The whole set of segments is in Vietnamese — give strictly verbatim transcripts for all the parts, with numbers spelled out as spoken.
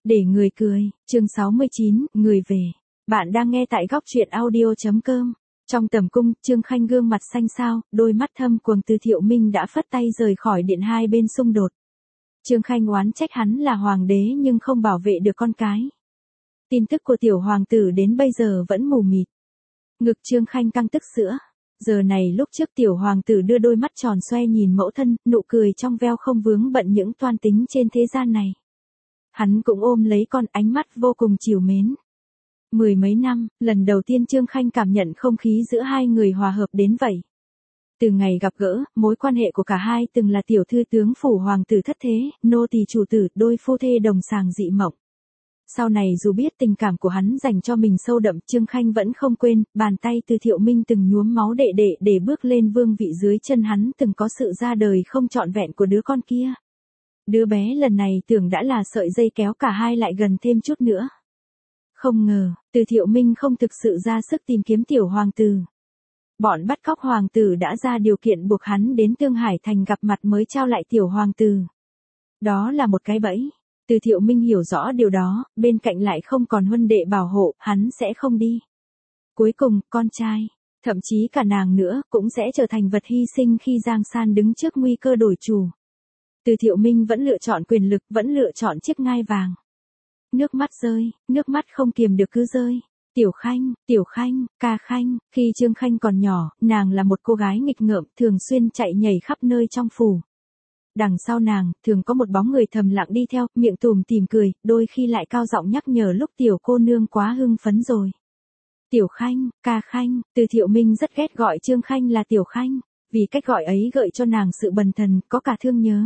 Để người cười, chương sáu mươi chín, người về. Bạn đang nghe tại góc truyện audio.com. Trong tầm cung, Trương Khanh gương mặt xanh xao, đôi mắt thâm quầng. Từ Thiệu Minh đã phất tay rời khỏi điện, hai bên xung đột. Trương Khanh oán trách hắn là hoàng đế nhưng không bảo vệ được con cái. Tin tức của tiểu hoàng tử đến bây giờ vẫn mù mịt. Ngực Trương Khanh căng tức sữa. Giờ này lúc trước tiểu hoàng tử đưa đôi mắt tròn xoe nhìn mẫu thân, nụ cười trong veo không vướng bận những toan tính trên thế gian này. Hắn cũng ôm lấy con, ánh mắt vô cùng trìu mến. Mười mấy năm, lần đầu tiên Trương Khanh cảm nhận không khí giữa hai người hòa hợp đến vậy. Từ ngày gặp gỡ, mối quan hệ của cả hai từng là tiểu thư tướng phủ hoàng tử thất thế, nô tỳ chủ tử, đôi phu thê đồng sàng dị mộng. Sau này dù biết tình cảm của hắn dành cho mình sâu đậm, Trương Khanh vẫn không quên, bàn tay Từ Thiệu Minh từng nhuốm máu đệ đệ để bước lên vương vị dưới chân hắn, từng có sự ra đời không trọn vẹn của đứa con kia. Đứa bé lần này tưởng đã là sợi dây kéo cả hai lại gần thêm chút nữa. Không ngờ, Từ Thiệu Minh không thực sự ra sức tìm kiếm tiểu hoàng tử. Bọn bắt cóc hoàng tử đã ra điều kiện buộc hắn đến Tương Hải Thành gặp mặt mới trao lại tiểu hoàng tử. Đó là một cái bẫy. Từ Thiệu Minh hiểu rõ điều đó, bên cạnh lại không còn huynh đệ bảo hộ, hắn sẽ không đi. Cuối cùng, con trai, thậm chí cả nàng nữa, cũng sẽ trở thành vật hy sinh khi Giang San đứng trước nguy cơ đổi chủ. Từ Thiệu Minh vẫn lựa chọn quyền lực, vẫn lựa chọn chiếc ngai vàng. Nước mắt rơi, nước mắt không kiềm được cứ rơi. Tiểu Khanh, Tiểu Khanh, ca Khanh, khi Trương Khanh còn nhỏ, nàng là một cô gái nghịch ngợm, thường xuyên chạy nhảy khắp nơi trong phủ. Đằng sau nàng, thường có một bóng người thầm lặng đi theo, miệng tùm tìm cười, đôi khi lại cao giọng nhắc nhở lúc tiểu cô nương quá hưng phấn rồi. Tiểu Khanh, ca Khanh, Từ Thiệu Minh rất ghét gọi Trương Khanh là Tiểu Khanh, vì cách gọi ấy gợi cho nàng sự bần thần, có cả thương nhớ.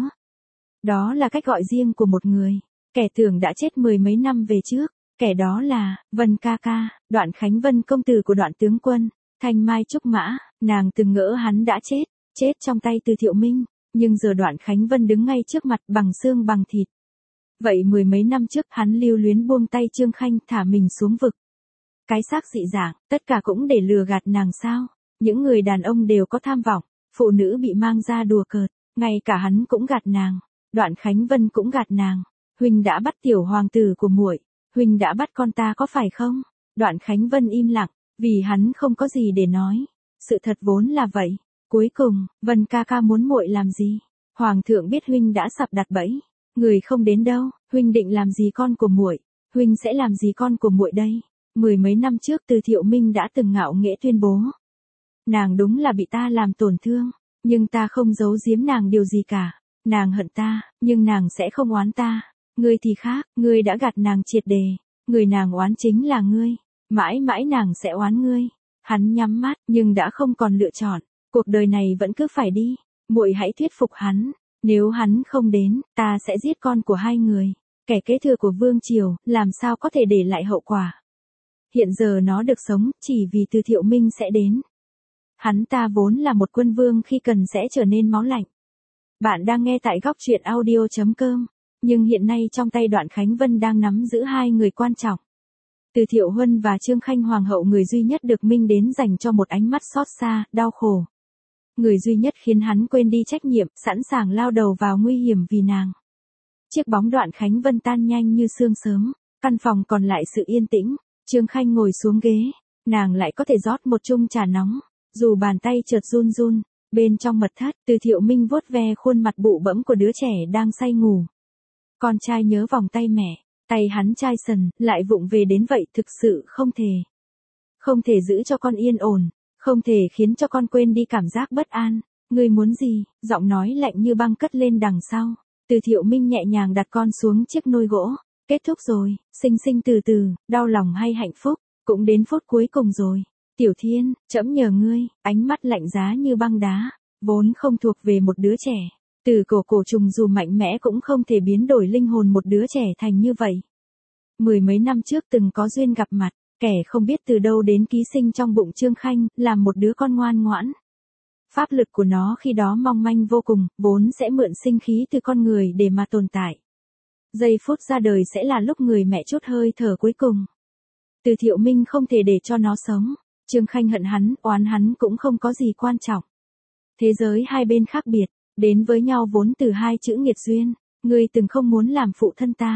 Đó là cách gọi riêng của một người, kẻ tưởng đã chết mười mấy năm về trước, kẻ đó là, Vân ca ca, Đoạn Khánh Vân công tử của Đoạn tướng quân, Thanh Mai Trúc Mã, nàng từng ngỡ hắn đã chết, chết trong tay Từ Thiệu Minh. Nhưng giờ Đoạn Khánh Vân đứng ngay trước mặt bằng xương bằng thịt. Vậy mười mấy năm trước hắn lưu luyến buông tay Trương Khanh thả mình xuống vực. Cái xác dị dạng, tất cả cũng để lừa gạt nàng sao. Những người đàn ông đều có tham vọng, phụ nữ bị mang ra đùa cợt, ngay cả hắn cũng gạt nàng. Đoạn Khánh Vân cũng gạt nàng. Huynh đã bắt tiểu hoàng tử của muội, huynh đã bắt con ta có phải không? Đoạn Khánh Vân im lặng, vì hắn không có gì để nói. Sự thật vốn là vậy. Cuối cùng, Vân ca ca muốn muội làm gì? Hoàng thượng biết huynh đã sắp đặt bẫy, người không đến đâu, huynh định làm gì con của muội? Huynh sẽ làm gì con của muội đây? Mười mấy năm trước Từ Thiệu Minh đã từng ngạo nghễ tuyên bố. Nàng đúng là bị ta làm tổn thương, nhưng ta không giấu giếm nàng điều gì cả. Nàng hận ta, nhưng nàng sẽ không oán ta. Ngươi thì khác, ngươi đã gạt nàng triệt đề. Người nàng oán chính là ngươi. Mãi mãi nàng sẽ oán ngươi. Hắn nhắm mắt, nhưng đã không còn lựa chọn. Cuộc đời này vẫn cứ phải đi, muội hãy thuyết phục hắn, nếu hắn không đến, ta sẽ giết con của hai người, kẻ kế thừa của vương triều, làm sao có thể để lại hậu quả. Hiện giờ nó được sống, chỉ vì Từ Thiệu Minh sẽ đến. Hắn ta vốn là một quân vương khi cần sẽ trở nên máu lạnh. Bạn đang nghe tại góc truyện audio.com, nhưng hiện nay trong tay Đoạn Khánh Vân đang nắm giữ hai người quan trọng. Từ Thiệu Huân và Trương Khanh hoàng hậu, người duy nhất được Minh đến dành cho một ánh mắt xót xa, đau khổ. Người duy nhất khiến hắn quên đi trách nhiệm, sẵn sàng lao đầu vào nguy hiểm vì nàng. Chiếc bóng Đoạn Khánh Vân tan nhanh như sương sớm, căn phòng còn lại sự yên tĩnh, Trương Khanh ngồi xuống ghế, nàng lại có thể rót một chung trà nóng, dù bàn tay chợt run run, bên trong mật thất, Từ Thiệu Minh vuốt ve khuôn mặt bụ bẫm của đứa trẻ đang say ngủ. Con trai nhớ vòng tay mẹ, tay hắn chai sần, lại vụng về đến vậy, thực sự không thể. Không thể giữ cho con yên ổn. Không thể khiến cho con quên đi cảm giác bất an. Ngươi muốn gì? Giọng nói lạnh như băng cất lên đằng sau. Từ Thiệu Minh nhẹ nhàng đặt con xuống chiếc nôi gỗ. Kết thúc rồi, sinh sinh từ từ, đau lòng hay hạnh phúc, cũng đến phút cuối cùng rồi. Tiểu Thiên, trẫm nhờ ngươi, ánh mắt lạnh giá như băng đá, vốn không thuộc về một đứa trẻ. Từ cổ cổ trùng dù mạnh mẽ cũng không thể biến đổi linh hồn một đứa trẻ thành như vậy. Mười mấy năm trước từng có duyên gặp mặt. Kẻ không biết từ đâu đến ký sinh trong bụng Trương Khanh, làm một đứa con ngoan ngoãn. Pháp lực của nó khi đó mong manh vô cùng, vốn sẽ mượn sinh khí từ con người để mà tồn tại. Giây phút ra đời sẽ là lúc người mẹ trút hơi thở cuối cùng. Từ Thiệu Minh không thể để cho nó sống. Trương Khanh hận hắn, oán hắn cũng không có gì quan trọng. Thế giới hai bên khác biệt, đến với nhau vốn từ hai chữ nghiệt duyên. Ngươi từng không muốn làm phụ thân ta.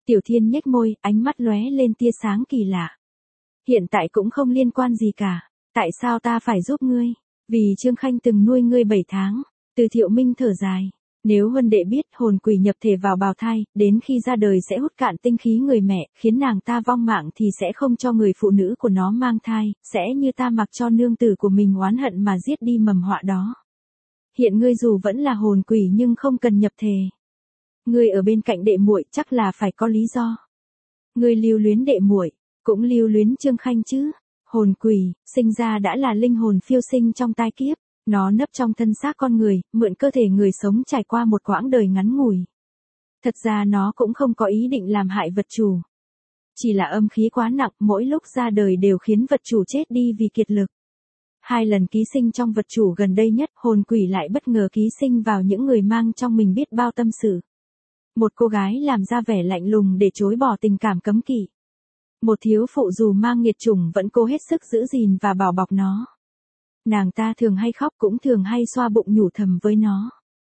Tiểu Thiên nhếch môi, ánh mắt lóe lên tia sáng kỳ lạ. Hiện tại cũng không liên quan gì cả. Tại sao ta phải giúp ngươi? Vì Trương Khanh từng nuôi ngươi bảy tháng. Từ Thiệu Minh thở dài. Nếu huân đệ biết hồn quỷ nhập thể vào bào thai, đến khi ra đời sẽ hút cạn tinh khí người mẹ, khiến nàng ta vong mạng thì sẽ không cho người phụ nữ của nó mang thai, sẽ như ta mặc cho nương tử của mình oán hận mà giết đi mầm họa đó. Hiện ngươi dù vẫn là hồn quỷ nhưng không cần nhập thể. Ngươi ở bên cạnh đệ muội chắc là phải có lý do. Ngươi lưu luyến đệ muội, cũng lưu luyến Trương Khanh chứ. Hồn quỷ, sinh ra đã là linh hồn phiêu sinh trong tai kiếp. Nó nấp trong thân xác con người, mượn cơ thể người sống trải qua một quãng đời ngắn ngủi. Thật ra nó cũng không có ý định làm hại vật chủ. Chỉ là âm khí quá nặng, mỗi lúc ra đời đều khiến vật chủ chết đi vì kiệt lực. Hai lần ký sinh trong vật chủ gần đây nhất, hồn quỷ lại bất ngờ ký sinh vào những người mang trong mình biết bao tâm sự. Một cô gái làm ra vẻ lạnh lùng để chối bỏ tình cảm cấm kỵ. Một thiếu phụ dù mang nghiệt chủng vẫn cố hết sức giữ gìn và bảo bọc nó. Nàng ta thường hay khóc cũng thường hay xoa bụng nhủ thầm với nó.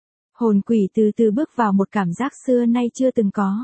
Hồn quỷ từ từ bước vào một cảm giác xưa nay chưa từng có.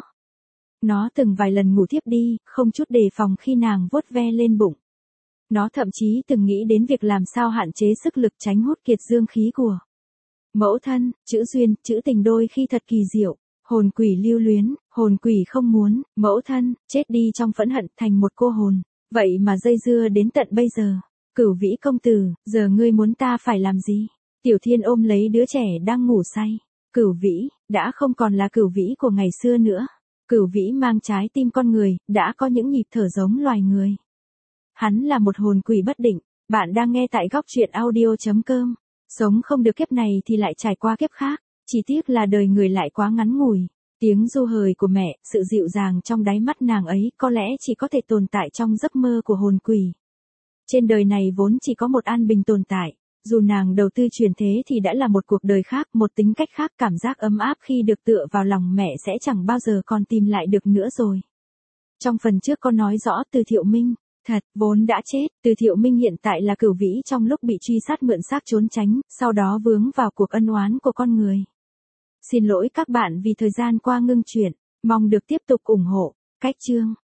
Nó từng vài lần ngủ thiếp đi, không chút đề phòng khi nàng vuốt ve lên bụng. Nó thậm chí từng nghĩ đến việc làm sao hạn chế sức lực tránh hút kiệt dương khí của mẫu thân. Chữ duyên, chữ tình đôi khi thật kỳ diệu. Hồn quỷ lưu luyến, hồn quỷ không muốn, mẫu thân, chết đi trong phẫn hận thành một cô hồn. Vậy mà dây dưa đến tận bây giờ. Cửu Vĩ công tử, giờ ngươi muốn ta phải làm gì? Tiểu Thiên ôm lấy đứa trẻ đang ngủ say. Cửu Vĩ, đã không còn là Cửu Vĩ của ngày xưa nữa. Cửu Vĩ mang trái tim con người, đã có những nhịp thở giống loài người. Hắn là một hồn quỷ bất định. Bạn đang nghe tại góc truyện audio chấm com. Sống không được kiếp này thì lại trải qua kiếp khác. Chỉ tiếc là đời người lại quá ngắn ngủi. Tiếng ru hời của mẹ, sự dịu dàng trong đáy mắt nàng ấy có lẽ chỉ có thể tồn tại trong giấc mơ của hồn quỷ. Trên đời này vốn chỉ có một an bình tồn tại, dù nàng đầu tư chuyển thế thì đã là một cuộc đời khác, một tính cách khác, cảm giác ấm áp khi được tựa vào lòng mẹ sẽ chẳng bao giờ còn tìm lại được nữa rồi. Trong phần trước có nói rõ Từ Thiệu Minh, thật, vốn đã chết, Từ Thiệu Minh hiện tại là Cửu Vĩ trong lúc bị truy sát mượn xác trốn tránh, sau đó vướng vào cuộc ân oán của con người. Xin lỗi các bạn vì thời gian qua ngưng truyện, mong được tiếp tục ủng hộ, cách chương.